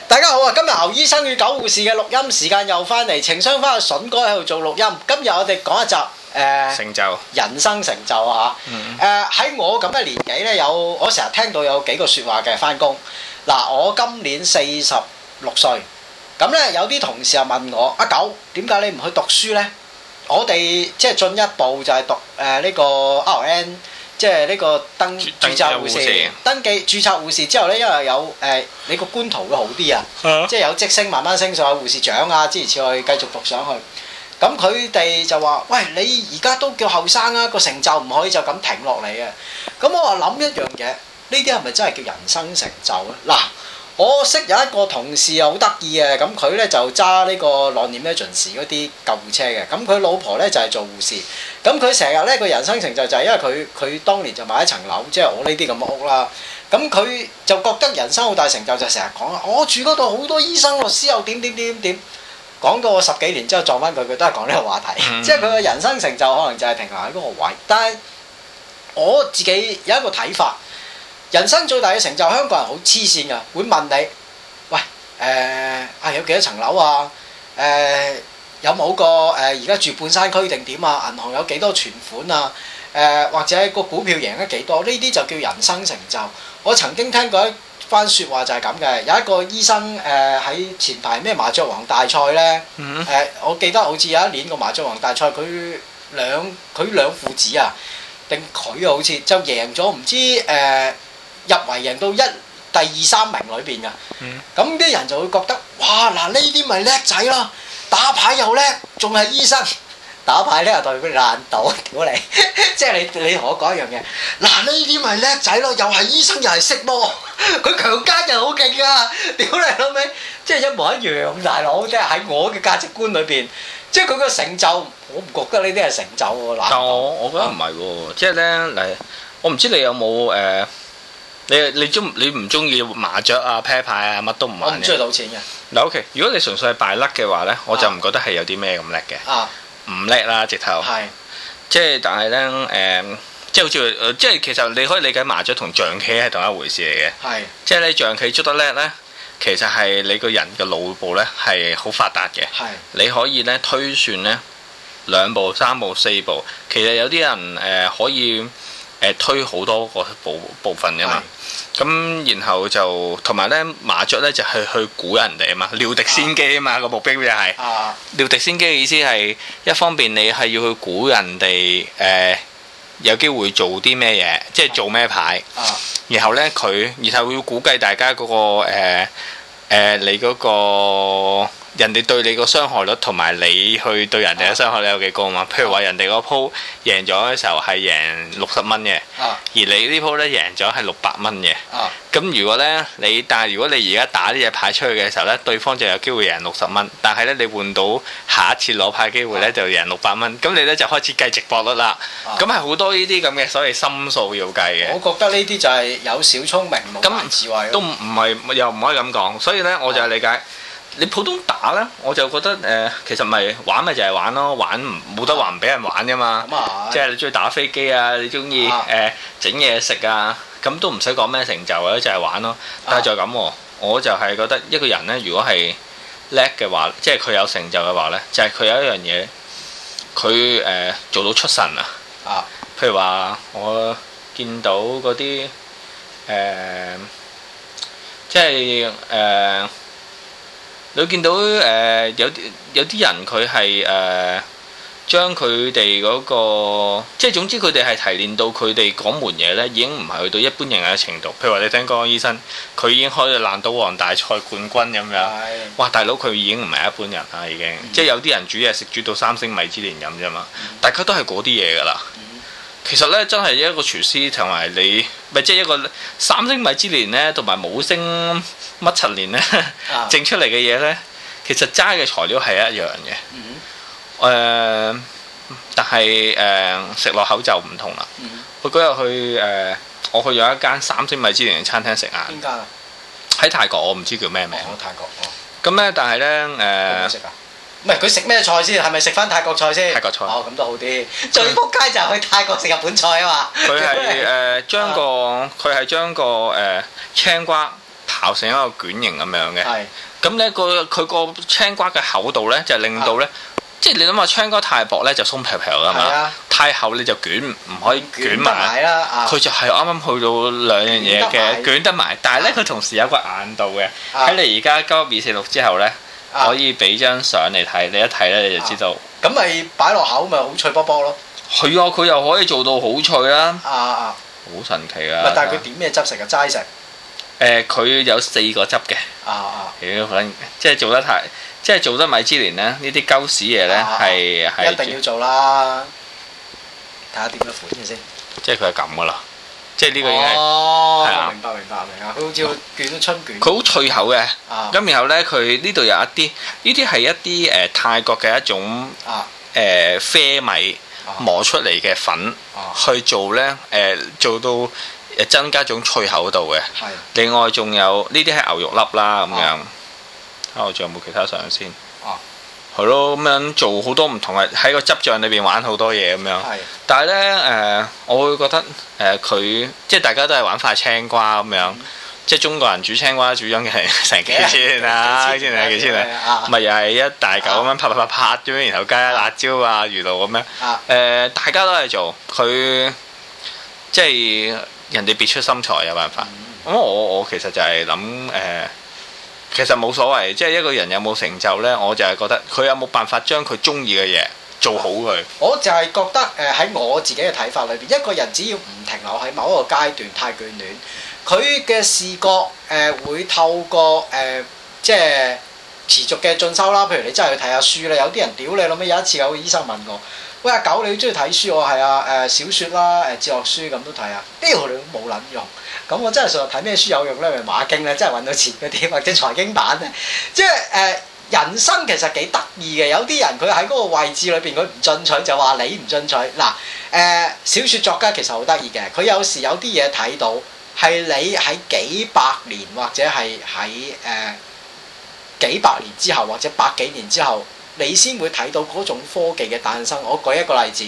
大家好啊！今日牛醫生與狗護士嘅錄音時間又翻嚟，情商翻阿筍哥喺度做錄音。今日我哋講一集成就人生成就啊嚇！喺我咁嘅年紀咧，我成日聽到有幾個説話嘅翻工。嗱，我今年46歲，咁咧有啲同事又問我：阿狗，點解你唔去讀書咧？我哋即係進一步就係讀呢個 RN。即係呢個註冊護士，登記註冊護士之後咧，因為有你個官途會好啲啊，即係有職升慢慢升上去護士長啊，諸如此類繼續讀上去。咁佢哋就話：喂，你而家都叫後生啊，個成就唔可以就咁停落嚟啊！咁我話諗一樣嘢，呢啲係咪真係叫人生成就咧？嗱。我識有一個同事又好得意嘅，咁佢咧就揸呢個 Non-Emergency 嗰啲救護車嘅，咁佢老婆咧就係做護士，咁佢成日咧個人生成就就係因為佢當年就買一層樓，即係我呢啲咁嘅屋啦，咁佢就覺得人生好大成就，就成日講啊，我住嗰度好多醫生律師又點，講到我10幾年之後撞翻佢都係講呢個話題，即係佢嘅人生成就可能就係停留喺嗰個位，但係我自己有一個睇法。人生最大嘅成就，香港人好黐線㗎，會問你：喂，有幾多層樓啊？有冇個而家住半山區定點啊？銀行有幾多存款啊？或者個股票贏得幾多？呢啲就叫人生成就。我曾經聽過一番説話就係咁嘅，有一個醫生喺前排咩麻雀王大賽咧，我記得好似有一年個麻雀王大賽，佢兩父子啊，定佢好似就贏咗唔知入圍贏到第2、3名裏邊㗎，咁啲人就會覺得哇嗱，呢啲咪叻仔咯，打牌又叻，仲係醫生，打牌咧又代表爛賭，屌你！即係你同我講一樣嘢，嗱呢啲咪叻仔咯，又係醫生又係識魔，佢強姦人好勁㗎，屌你老味！即係一模一樣，大佬，即係喺我嘅價值觀裏邊，即係佢個成就，我唔覺得呢啲係成就喎。 但我覺得唔係喎，即係咧嚟，我唔知你有冇你唔中意麻雀啊、啤牌啊，乜都唔玩嘅。 我唔中意賭錢嘅。 嗱 OK，如果你純粹係敗甩嘅話咧，我就唔覺得係有啲咩咁叻嘅。唔叻啦，直頭。係。即係但係咧即係好似即係其實你可以理解麻雀同象棋係同一回事嚟嘅。係。即係你象棋捉得叻咧，其實係你個人嘅腦部咧係好發達嘅。係。你可以咧推算咧2步、3步、4步，其實有啲人可以。推好多個部分㗎嘛，咁然後就同埋咧麻雀咧就係去估人哋啊嘛，料敵先機啊嘛，個目標就係料敵先機嘅意思係一方面你係要去估人哋有機會做啲咩嘢，即係做咩牌，然後咧然後要估計大家嗰個你嗰個。人哋對你個傷害率同埋你去對人哋嘅傷害率有幾高嘛？譬如話人哋個鋪贏咗嘅時候係贏60蚊嘅，而你呢鋪咧贏咗係600蚊嘅。咁如果咧但係如果你而家打呢隻牌出去嘅時候咧，對方就有機會贏60蚊，但係咧你換到下一次攞牌機會咧就贏600蚊，咁你咧就開始計直播率啦。咁係好多呢啲咁嘅所謂心數要計嘅。我覺得呢啲就係有小聰明冇大智慧。都唔係又唔可以咁講，所以咧我就係理解。你普通打咧，我就覺得其實咪玩咪就係玩咯，玩冇得話唔俾人玩噶嘛。即係你中意打飛機啊，你中意整嘢食啊，咁都唔使講咩成就嘅，就係玩咯。但係就咁喎，我就係覺得一個人咧，如果係叻嘅話，即係佢有成就嘅話咧，就係佢有一樣嘢，佢做到出神啊。譬如話我見到嗰啲即係你會見到有啲人佢係將佢哋嗰個，即係總之佢哋係提煉到佢哋嗰門嘢咧，已經唔係去到一般人嘅程度。譬如話你聽江醫生，佢已經開咗爛賭王大賽冠軍咁樣。哇！大佬佢已經唔係一般人啦，已經。即係有啲人煮嘢食煮到3星米芝蓮咁啫嘛。大家都係嗰啲嘢㗎啦。其實咧，真係一個廚師同埋你，咪即係一個3星米芝蓮咧，同埋冇星乜陳年咧，整出嚟嘅嘢咧，其實齋嘅材料係一樣嘅。但係食落口就唔同啦。我嗰日我去咗一間3星米芝蓮嘅餐廳食晏。邊間啊？喺泰國，我唔知叫咩名。泰國。咁咧，但係咧唔係佢食咩菜先？係咪食翻泰國菜先？泰國菜。哦，咁都好啲。最撲街就係去泰國食日本菜啊嘛。佢係將個青瓜刨成一個卷形咁樣嘅。 係。 咁咧佢個青瓜嘅厚度咧就令到咧，即係你諗下青瓜太薄咧就鬆皮皮㗎嘛，太厚你就捲唔可以捲埋啦。佢就係啱啱去到兩樣嘢嘅捲得埋，但係咧佢同時有個硬度嘅。喺你而家9246之後咧，可以俾張相嚟睇，你一睇咧你就知道。 咁咪擺落口咪好脆卜卜咯。 係啊，佢又可以做到好脆啦。好神奇啊！ 但係佢點咩汁食啊？齋食。 佢有4個汁嘅。即係做得米芝蓮咧，呢啲鳩屎嘢咧係一定要做啦。睇下點樣款嘅先。即係佢係咁噶啦，即係呢個已經係明白。佢好似捲春卷。 佢好脆口嘅。咁然後咧，佢呢度有一啲，呢啲係一啲泰國嘅一種啡米磨出嚟嘅粉去做咧，做到增加種脆口度嘅。另外仲有呢啲係牛肉粒啦咁樣。我仲有冇其他相先？係咯，咁樣做好多唔同嘅，喺個汁醬裏邊玩好多嘢咁樣。但係咧我會覺得佢即係大家都係玩塊青瓜咁樣，即係中國人煮青瓜煮咗係成幾千啊，幾千啊，咪又係一大嚿咁樣拍咁樣，然後加辣椒啊、魚露咁樣。大家都係做佢，即係人哋別出心裁，有辦法。咁我其實就係諗其實冇所謂，即係一個人有冇成就呢，我就係覺得佢有冇辦法將佢中意嘅嘢做好佢。 我就係覺得喺我自己嘅睇法裏邊，一個人只要唔停留喺某一個階段太眷戀，佢嘅視覺會透過即係持續嘅進修啦。譬如你真係去睇下書咧，有啲人屌你老味，有一次有個醫生問我：喂，阿狗你中意睇書？我係啊，小説啦，哲學書咁都睇啊。屌你都冇撚用。咁我真係上睇咩書有用咧？咪馬經咧，真係揾到錢嗰啲，或者財經版咧。即係人生其實幾得意嘅。有啲人佢喺嗰個位置裏邊，佢唔進取就話你唔進取。嗱小説作家其實好得意嘅，佢有時有啲嘢睇到係你喺幾百年或者係喺幾百年之後或者百幾年之後，你先會睇到嗰種科技嘅誕生。我舉一個例子，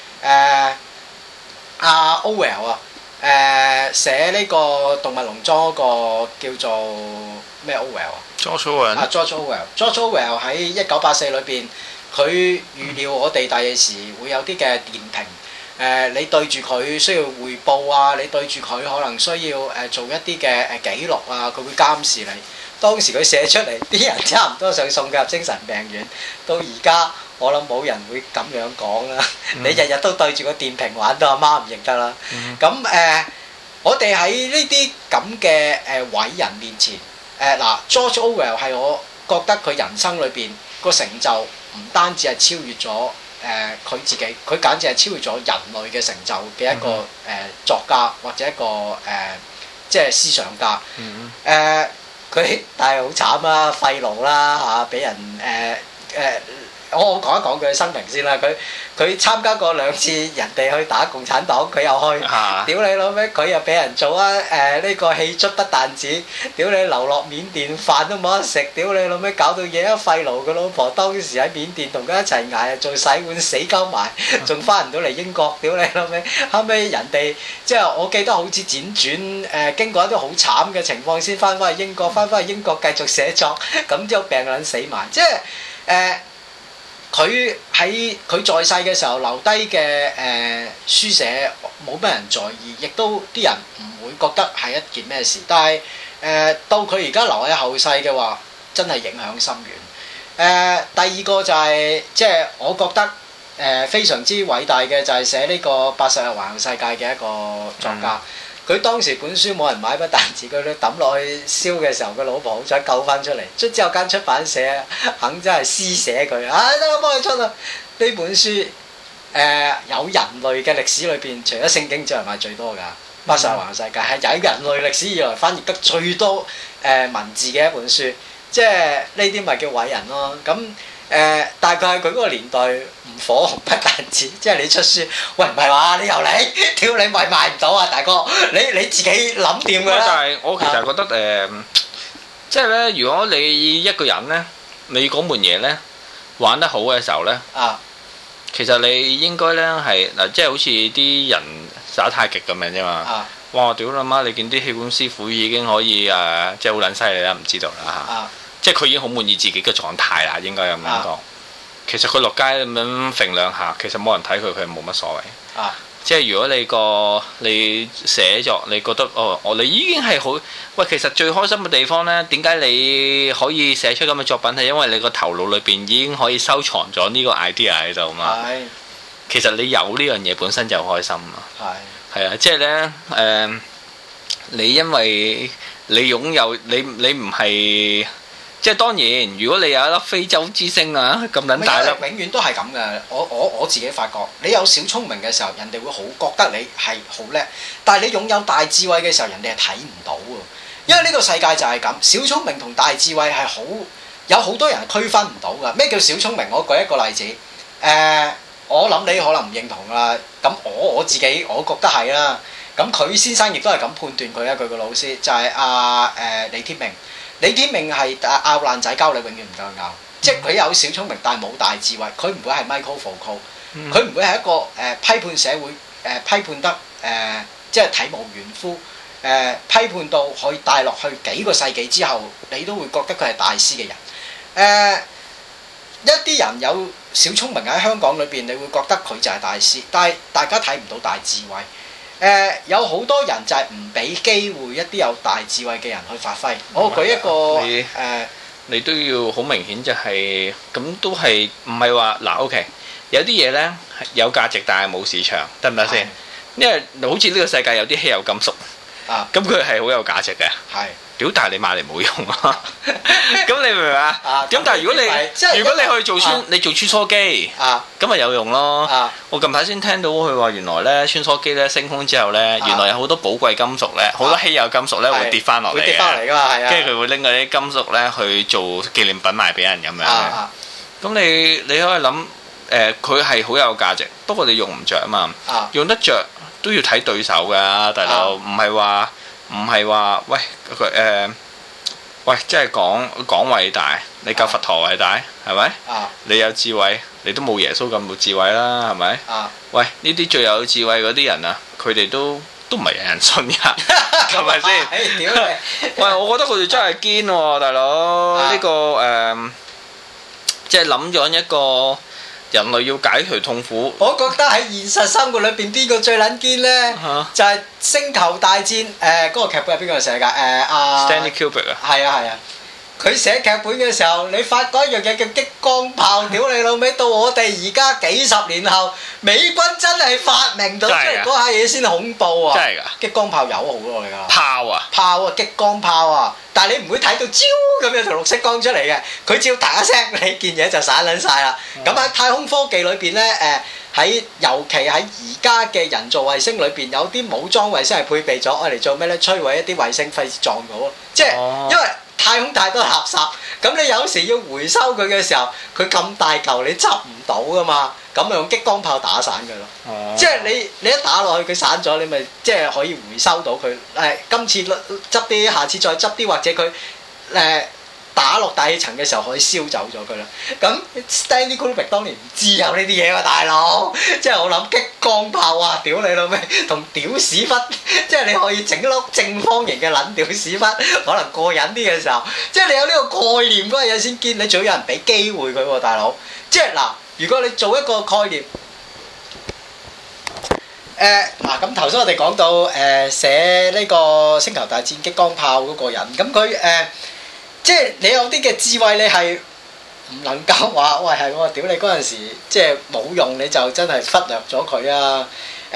阿 Orwell 啊。寫呢個動物農莊嗰個叫做咩 Orwell 啊 ？George Orwell 喺1984裏邊，佢預料我哋第時會有啲嘅電瓶，你對住佢需要匯報啊，你對住佢可能需要做一啲嘅記錄啊，佢會監視你。當時佢寫出嚟，啲人差唔多想送佢入精神病院。到而家我諗冇人會咁樣講啦。你日日都對住個電瓶玩到阿媽唔認得啦。咁我哋喺呢啲咁嘅偉人面前，George Orwell 係我覺得佢人生裏邊個成就唔單止係超越咗佢自己，佢簡直係超越咗人類嘅成就嘅一個作家或者一個即係思想家。佢但係好慘啦，廢奴啦嚇，俾人我講一講佢嘅生平先啦。佢參加過2次人哋去打共產黨，佢又去。屌你老味，佢又俾人做啊！呢個氣卒不但止，屌你流落緬甸飯都冇得食，屌你老味搞到嘢一廢奴。佢老婆當時喺緬甸同佢一齊捱做洗碗死鳩埋，仲翻唔到嚟英國。屌你老味，後尾人哋即係我記得好似輾轉經過一啲好慘嘅情況先翻返去英國，翻返去英國繼續寫作，咁之後病撚死埋，即係佢喺佢在世嘅時候留低嘅書寫冇乜人在意，亦都啲人唔會覺得係一件咩事。但係到佢而家留喺後世嘅話，真係影響深遠。第二個就係即係我覺得非常之偉大嘅就係寫呢個80日環遊世界嘅一個作家。佢當時本書冇人買，不但止佢抌落去燒嘅時候，佢老婆好彩救翻出嚟。之後間出版社肯真係施捨佢，得啦，幫佢出啦。呢本書有人類嘅歷史裏邊，除咗聖經之外賣最多㗎。80日環遊世界係有人類歷史以來翻譯得最多文字嘅一本書，即係呢啲咪叫偉人咯。咁大概佢嗰個年代唔火紅不但止，即係你出書，喂唔係話你又嚟，屌你咪賣唔到啊大哥，你自己諗掂㗎啦。 但係我其實覺得即係咧，如果你一個人咧，你嗰門嘢咧玩得好嘅時候咧，其實你應該咧係嗱，即係好似啲人耍太極咁樣啫嘛。 哇！屌你媽！你見啲氣管師傅已經可以即係好撚犀利啦，唔知道啦嚇。即係佢已經好滿意自己嘅狀態啦，應該咁樣講。其實佢落街咁樣揈兩下，其實冇人睇佢，佢冇乜所謂。即係如果你寫作，你覺得你已經係好喂，其實最開心嘅地方呢，點解你可以寫出咁嘅作品係因為你個頭腦裏邊已經可以收藏咗呢個 idea 喺度嘛。其實你有呢樣嘢本身就開心啊。係啊，即係呢，你因為你擁有你唔係。即係當然，如果你有一粒非洲之星啊，咁撚大粒， 永遠都係咁嘅。我自己發覺，你有小聰明嘅時候，人哋會好覺得你係好叻。但係你擁有大智慧嘅時候，人哋係睇唔到喎。因為呢個世界就係咁，小聰明同大智慧係有好多人係區分唔到㗎。咩叫小聰明？我舉一個例子。我諗你可能唔認同啦。咁我自己我覺得係啦。咁佢先生亦都係咁判斷佢啊。佢個老師就係李天命。李天命係拗爛仔交，你永遠唔夠佢拗，即係佢有小聰明，但係冇大智慧。佢唔會係 Michael Foucault，佢唔會係一個批判社會批判得即係體無完膚批判到可以帶落去幾個世紀之後，你都會覺得佢係大師嘅人。一啲人有小聰明喺香港裏邊，你會覺得佢就係大師，但係大家睇唔到大智慧。有好多人就係唔俾機會一啲有大智慧嘅人去發揮。我舉一個你都要好明顯就係咁，都係唔係話嗱 OK？有啲嘢呢有價值，但係冇市場，得唔得先？因為好似呢個世界有啲稀有金屬，咁佢係好有價值嘅。屌！但係你買嚟冇用啊！咁你明唔明啊？咁但係如果你去做你做穿梭機，咁咪有用咯。我近排先聽到佢話，原來咧穿梭機咧升空之後咧，原來有好多寶貴金屬咧，好多稀有金屬咧會跌翻落嚟嘅。會跌翻嚟㗎嘛，係啊。跟住佢會拎嗰啲金屬咧去做紀念品賣俾人咁樣。咁你可以諗佢係好有價值，不過你用唔着啊嘛。用得着都要睇對手㗎，大佬，唔係話喂喂，即係講偉大，你夠佛陀偉大係咪？你有智慧，你都冇耶穌咁冇智慧啦，係咪？喂，呢啲最有智慧嗰啲人啊，佢哋都唔係有人信㗎，係咪先？喂，我覺得佢哋真係堅喎，大佬呢個即係諗咗一個。人類要解除痛苦， 我覺得喺現實生活裏邊邊個最撚堅呢？就係《星球大戰》嗰個劇本係邊個寫㗎 ？Stanley Kubrick 啊， 係啊。佢寫劇本嘅時候，你發覺一樣嘢叫激光炮，屌你老味！到我哋而家幾十年後，美軍真係發明到出嚟嗰下嘢先恐怖啊！ 真係㗎！ 激光炮有好耐㗎。 炮啊！ 激光炮啊！但係你唔會睇到招咁樣條綠色光出嚟嘅，佢只要打一聲，你件嘢就散撚晒啦。咁喺太空科技裏邊呢，尤其喺而家嘅人造衛星裏邊，有啲武裝衛星係配備咗，愛嚟做咩呢？摧毀一啲衛星，費事撞到咯。即係因為太空太多垃圾，咁你有時要回收佢嘅時候，佢咁大嚿，你執唔到噶嘛。咁咪用激光炮打散佢咯。即係你一打落去，佢散咗，你咪即係可以回收到佢。今次執啲，下次再執啲，或者佢打落大氣層嘅時候可以燒走咗佢啦。咁 Stanley Kubrick 當年唔知有呢啲嘢喎，大佬。即係我諗激光炮啊，屌你老味，同屌屎忽，即係你可以整粒正方形嘅撚屌屎忽，可能過癮啲嘅時候，即係你有呢個概念嗰嘢先堅，你仲要有人俾機會佢喎，大佬。即係嗱，如果你做一個概念，咁頭先我哋講到寫呢個星球大戰激光炮嗰個人，咁佢即係你有啲嘅智慧，你係唔能夠話喂係我屌你嗰陣時即係冇用，你就真係忽略咗佢啊！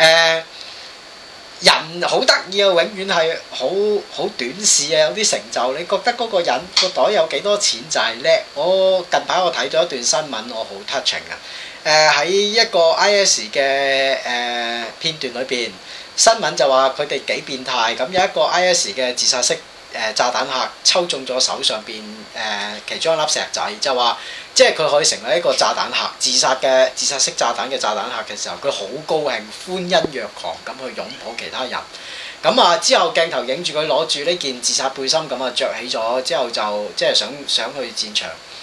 人好得意啊，永遠係好短視啊！有啲成就，你覺得嗰個人個袋有幾多錢就係叻。我近排我睇咗一段新聞，我好 touching 啊！喺一個 IS 嘅片段裏邊，新聞就話佢哋幾變態。咁有一個 IS 嘅自殺式炸彈客抽中咗手上邊其中一粒石仔，就話即係佢可以成為一個炸彈客，自殺式炸彈嘅炸彈客嘅時候，佢好高興，歡欣若狂咁去擁抱其他人。咁啊之後鏡頭影住佢攞住呢件自殺背心咁啊着起咗，之後就即係想去戰場。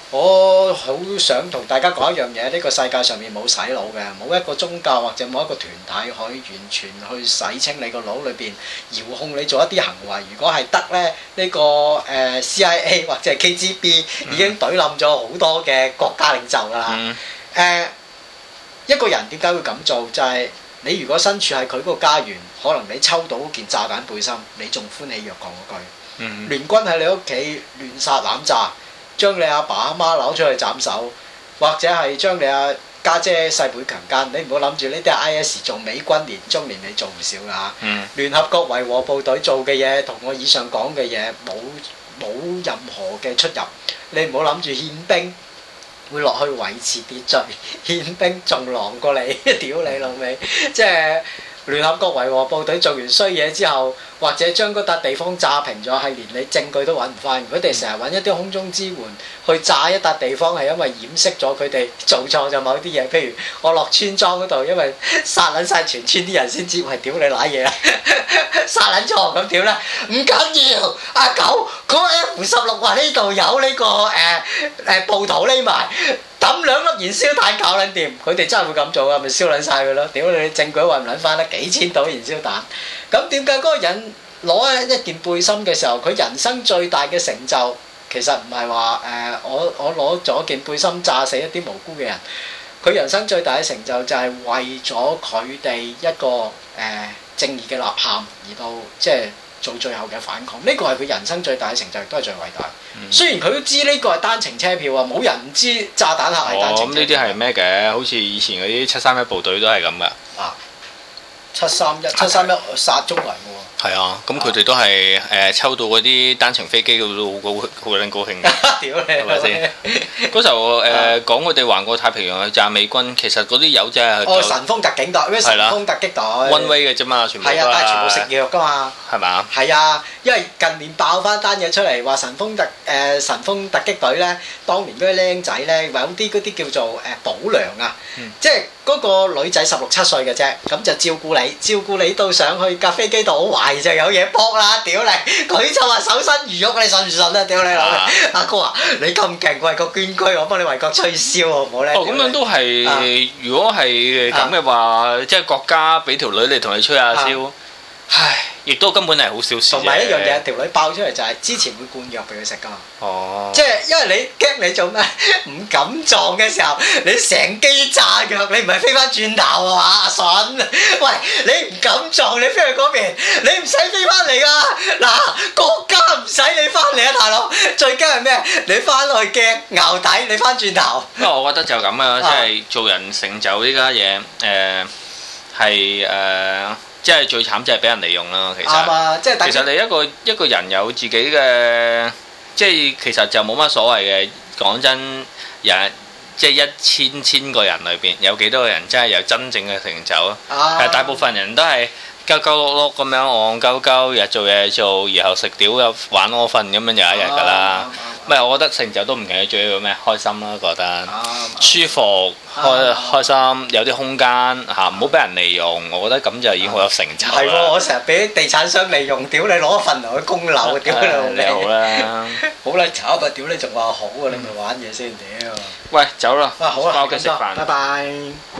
我好想同大家講一樣嘢，呢個世界上面冇洗腦嘅，冇一個宗教或者冇一個團體可以完全去洗清你個腦裏邊，遙控你做一啲行為。如果係得咧，呢個CIA 或者係 KGB 已經懟冧咗好多嘅國家領袖㗎啦。一個人點解會咁做？就係你如果身處喺佢嗰個家園，可能你抽到件炸彈背心，你仲歡喜若狂嗰句。聯軍喺你屋企亂殺濫炸。將你阿爸阿媽攞出去斬首，或者係將你阿家姐細妹強姦，你唔好諗住呢啲係 IS 做，美軍年中年你做唔少㗎嚇。聯合國維和部隊做嘅嘢同我以上講嘅嘢冇任何嘅出入，你唔好諗住憲兵會落去維持秩序，憲兵仲狼過你，屌你老味，即係。聯合國維和部隊做完衰嘢之後，或者將嗰笪地方炸平咗，係連你證據都揾唔翻。佢哋成日揾一啲空中支援去炸一笪地方，係因為掩飾咗佢哋做錯咗某啲嘢。譬如我落村莊嗰度，因為殺撚晒全村啲人先知，喂，屌你賴嘢啦！殺撚錯咁屌啦，唔緊要。阿狗嗰個 F16話呢度有呢個暴徒匿埋。抌2粒燃燒彈搞撚掂，佢哋真係會咁做啊！咪燒撚晒佢咯！屌你證據揾唔撚翻啦，幾千度燃燒彈。咁點解嗰個人攞一件背心嘅時候，佢人生最大嘅成就其實唔係話我攞咗件背心炸死一啲無辜嘅人，佢人生最大嘅成就就係為咗佢哋一個正義嘅吶喊而到即係做最後嘅反抗。呢個係佢人生最大嘅成就，亦都係最偉大。雖然佢都知呢個係單程車票啊，冇人唔知炸彈客係單程車票。咁呢啲係咩嘅？好似以前嗰啲731部隊都係咁噶。 啊，731殺中嚟嘅喎。 係啊，咁佢哋都係抽到嗰啲單程飛機，都好撚高興。 屌你， 係咪先？嗰時候講佢哋橫過太平洋去炸美軍，其實嗰啲友仔係神風特警隊，咩神風突擊隊 one way 嘅啫嘛，全部係啊，但係全部食藥㗎嘛。係嘛？ 係啊，因為近年爆翻單嘢出嚟，話神風突擊隊咧，當年嗰啲僆仔咧，有啲嗰啲叫做保良啊，即係嗰個女仔16、17歲嘅啫，咁就照顧你到上去架飛機度好壞就有嘢搏啦，屌你！佢就話守身如玉，你信唔信啊？屌你老味！阿哥啊，你咁勁，為國捐軀，我幫你為國吹簫好唔好咧？ 咁樣都係，如果係咁嘅話，即係國家俾條女嚟同你吹下簫，唉，亦都根本係好小事。 同埋一樣嘢，條女爆出嚟就係之前會灌藥俾佢食㗎嘛。 哦。即係因為你驚你做咩唔敢撞嘅時候，你成機炸藥，你唔係飛翻轉頭啊嘛？阿筍，喂，你唔敢撞，你飛去嗰邊，你唔使飛翻嚟㗎。嗱，國家唔使你翻嚟啊，大佬。最驚係咩？你翻去驚淆底，你翻轉頭。 不過我覺得就咁啊，即係做人成就呢家嘢，係即係最慘就係俾人利用啦，其實。啱啊，即係其實你一個人有自己嘅，即係其實就冇乜所謂嘅。講真，即係千個人裏邊，有幾多個人真係有真正嘅成就啊？大部分人都係鳩鳩碌碌咁樣戇鳩鳩，日做嘢做，然後食屌又玩屙瞓咁樣有一日㗎啦。唔係，我覺得成就都唔緊要，最緊要咩？開心啦，覺得舒服、開心，有啲空間嚇，唔好俾人利用。我覺得咁就已經好有成就。係喎， 我成日俾地產商利用，屌你攞一份嚟去供樓，屌你好啦， 好啦，炒啊！屌你仲話好啊？你咪玩嘢先，屌！ 喂，走啦， 好啦， 返屋企食飯。 拜拜。